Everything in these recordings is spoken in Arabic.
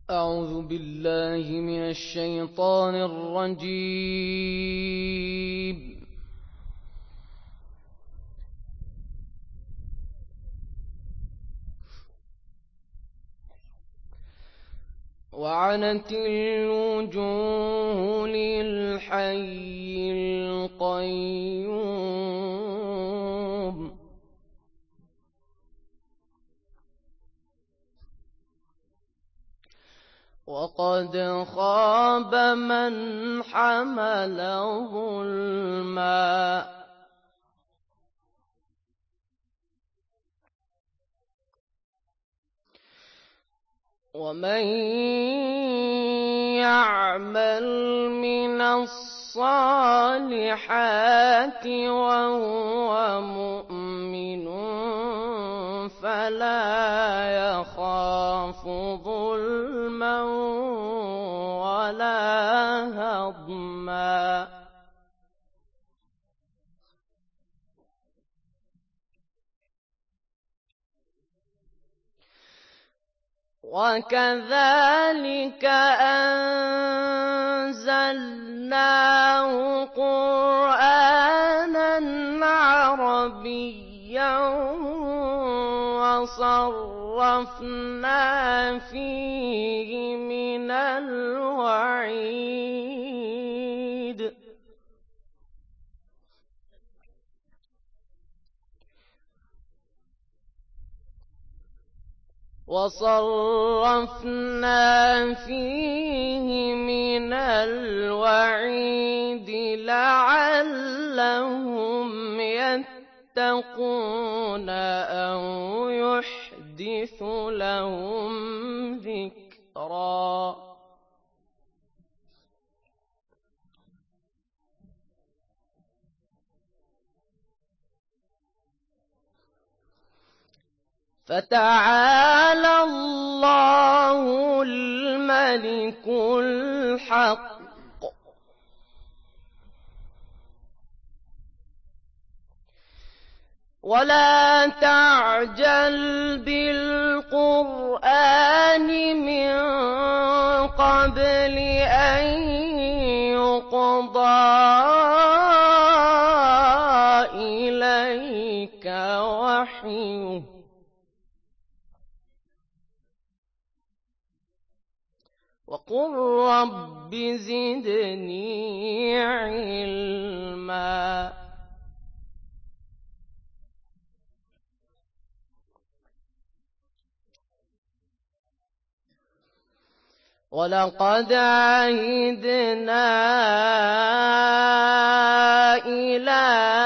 أعوذ بالله من الشيطان الرجيم. وعنت الوجوه للحي القيوم وقد خاب من حمل ظلما ومن يعمل من الصالحات وهو مؤمن فلا يخاف ظلما ولا هضما وكذلك أنزلناه قرآنا عربيا وصرفنا فيه من الوعيد لعلهم يتقون أو يحدث لهم ذكرا فتعالى الله الملك الحق ولا تعجل بالقرآن من قبل أن يقضى إليك وحيه وقل رب زدني علما ولقد عهدنا إلى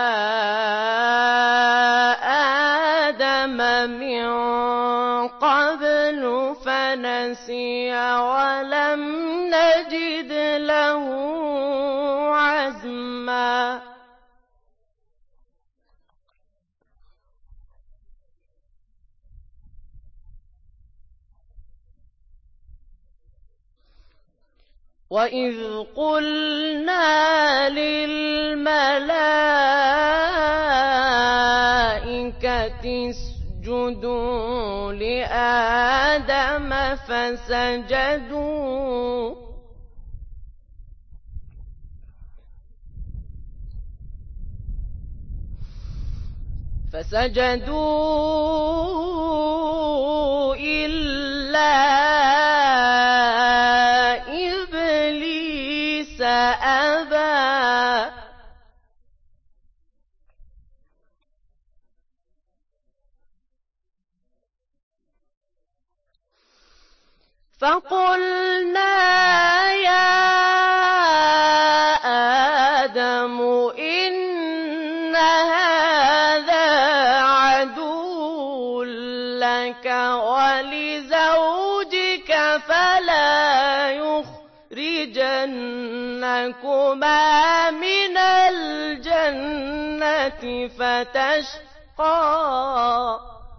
آدم من قبل فنسي ولم نجد له عزما وإذ قلنا للملائكة اسجدوا لآدم فسجدوا إلا إبليس أبى فقلنا يا آدم إن هذا عدو لك ولزوجك فلا يخرجنكما من الجنة فتشقى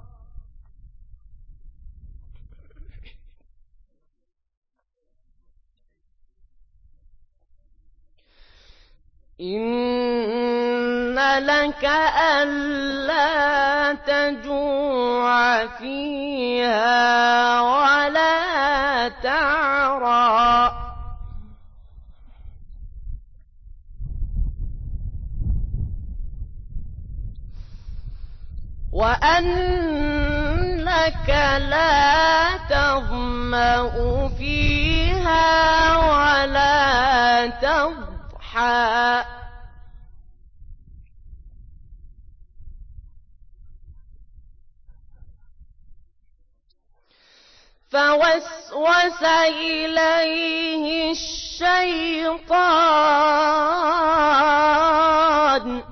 إن لك ألا تجوع فيها ولا تعرى وأنك لا تظمأ فيها ولا تضحى فوسوس إليه الشيطان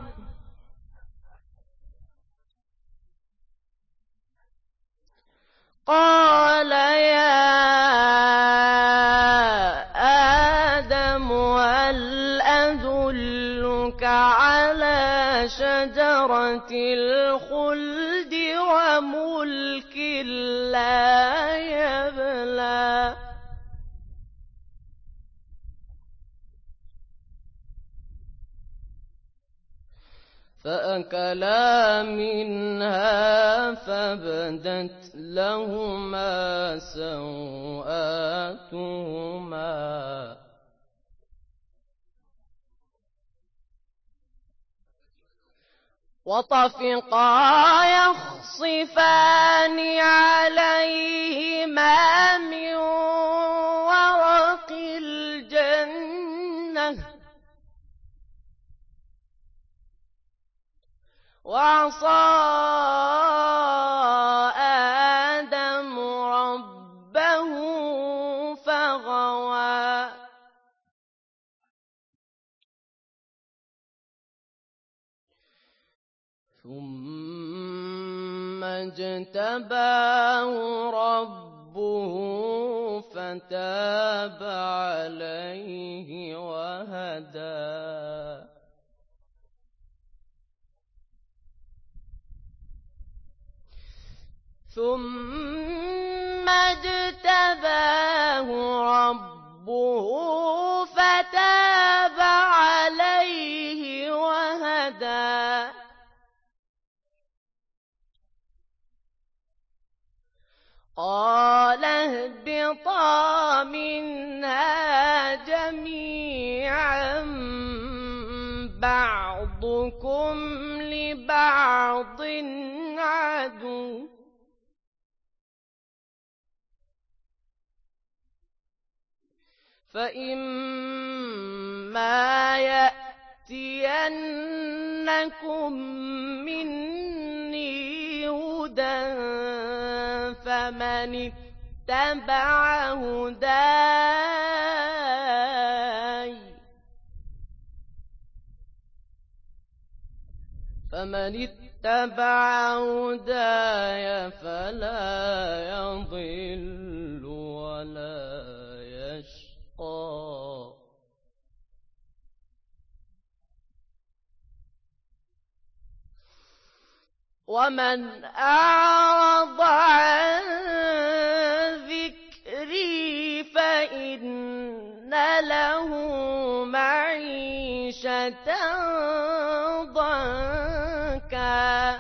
قال يا آدم هل أدلك على شجرة الخلد وملك لا يبلى فأكلا منها فبدت لهما سوآتهما وطفقا يخصفان عليهما من ورق الجنة وعصى آدم ربه فغوى ثم اجتباه ربه فتاب عليه وهدى ثم اجتباه ربه فتاب عليه وهدى قال اهبطا منها جميعا بعضكم لبعض عدو فإما يأتينكم مني هدى فمن اتبع هداي فلا يضل ولا يشقى ومن أعرض عن ذكري فإن له معيشة ضنكا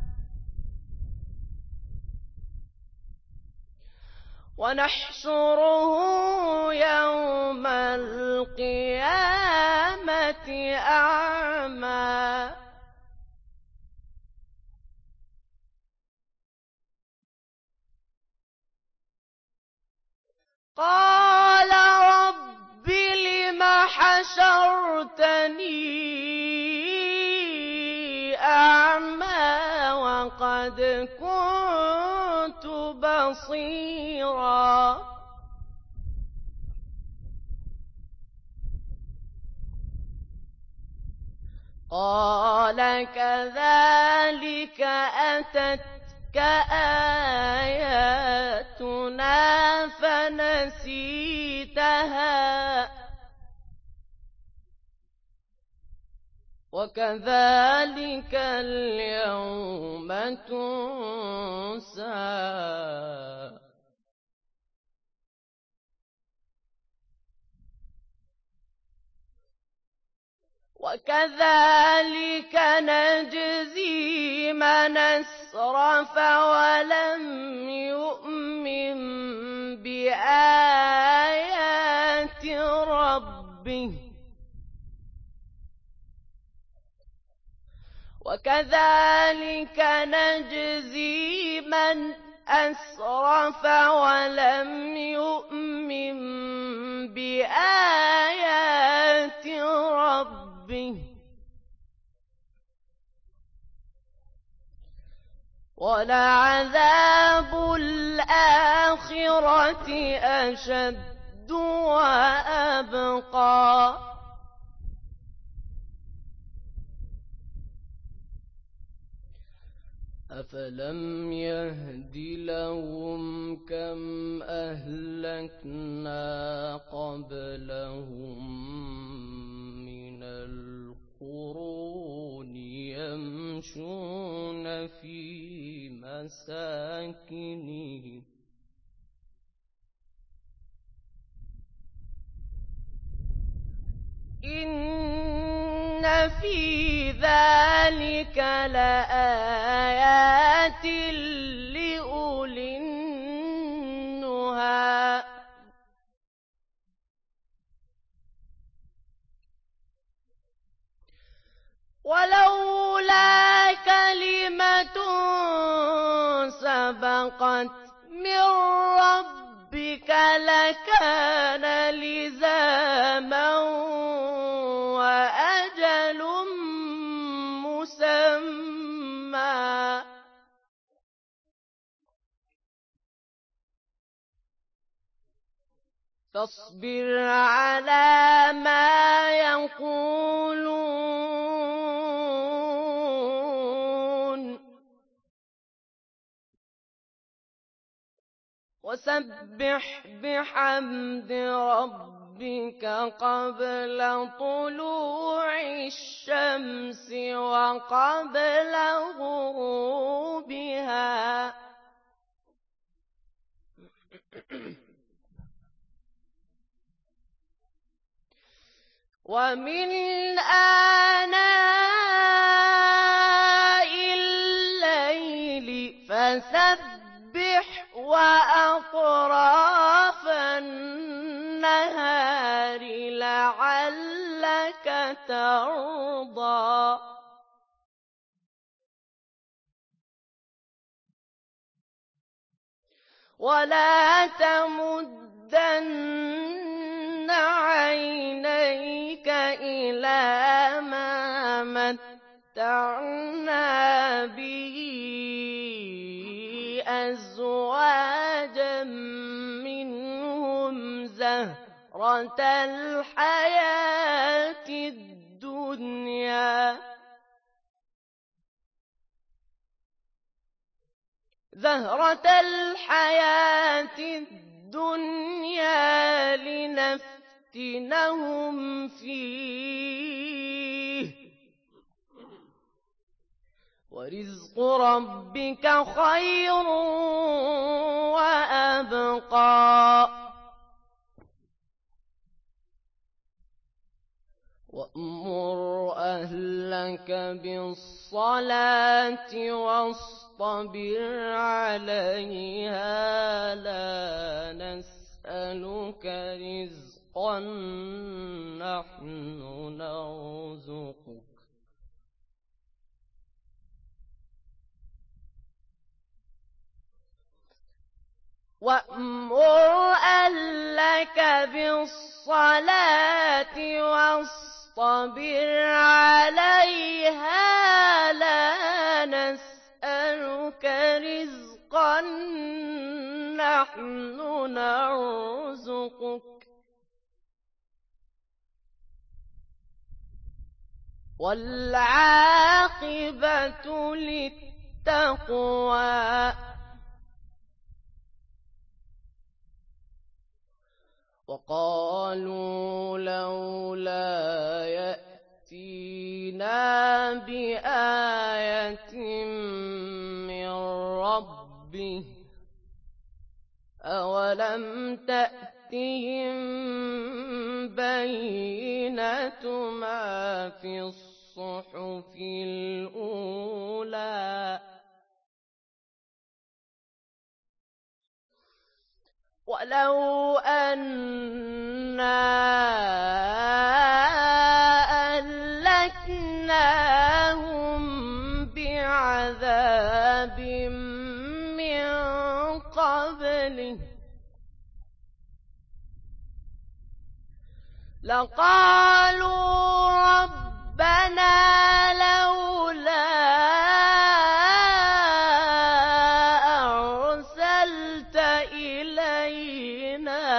ونحشره يوم القيامة أعمى قال رب لم حشرتني أعمى وقد كنت بصيرا قال كذلك أتتك آياتنا فنسيتها وكذلك اليوم تنسى وكذلك نجزي من أسرف ولم يؤمن بآيات ربه وكذلك نجزي من أسرف ولم يؤمن بآيات ربه ولعذاب الآخرة أشد وأبقى أفلم يهد لهم كم أهلكنا قبلهم من القرون يمشون في مساكنهم إن في ذلك لآيات لأولي النهى ولولا كلمة سبقت من ربك لكان لزاما وأجل مسمى فاصبر على ما يقولون وسبح بحمد ربك قبل طلوع الشمس وقبل غروبها ومن آناء الليل فسبح وأطراف النهار لعلك ترضى ولا تمدن عينيك إلى ما متعنا به أزواجا منهم زهرة الحياة الدنيا لنفتنهم فيه ورزق ربك خير وأبقى وأمر أهلك بالصلاة واصطبر عليها لا نسألك رزقا نحن نرزقك وأمر أهلك بالصلاة واصطبر عليها لا نسألك رزقا نحن نرزقك والعاقبة للتقوى وقالوا لولا يأتينا بآية من ربه أولم تأتهم بينة ما في الصحف الأولى ولو أنا أهلكناهم بعذاب من قبله لقالوا ربنا لولا أرسلت إلينا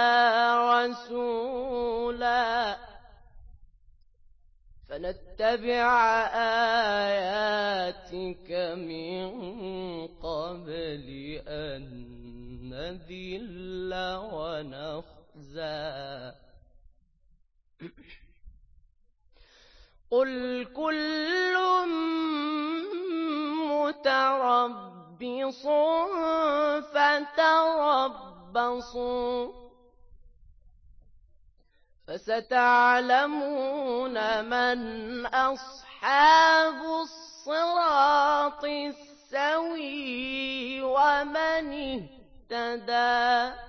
رسولا فنتبع آياتك من قبل أن نذل ونخزى قل كل متربص فتربصوا فستعلمون من أصحاب الصراط السوي ومن اهتدى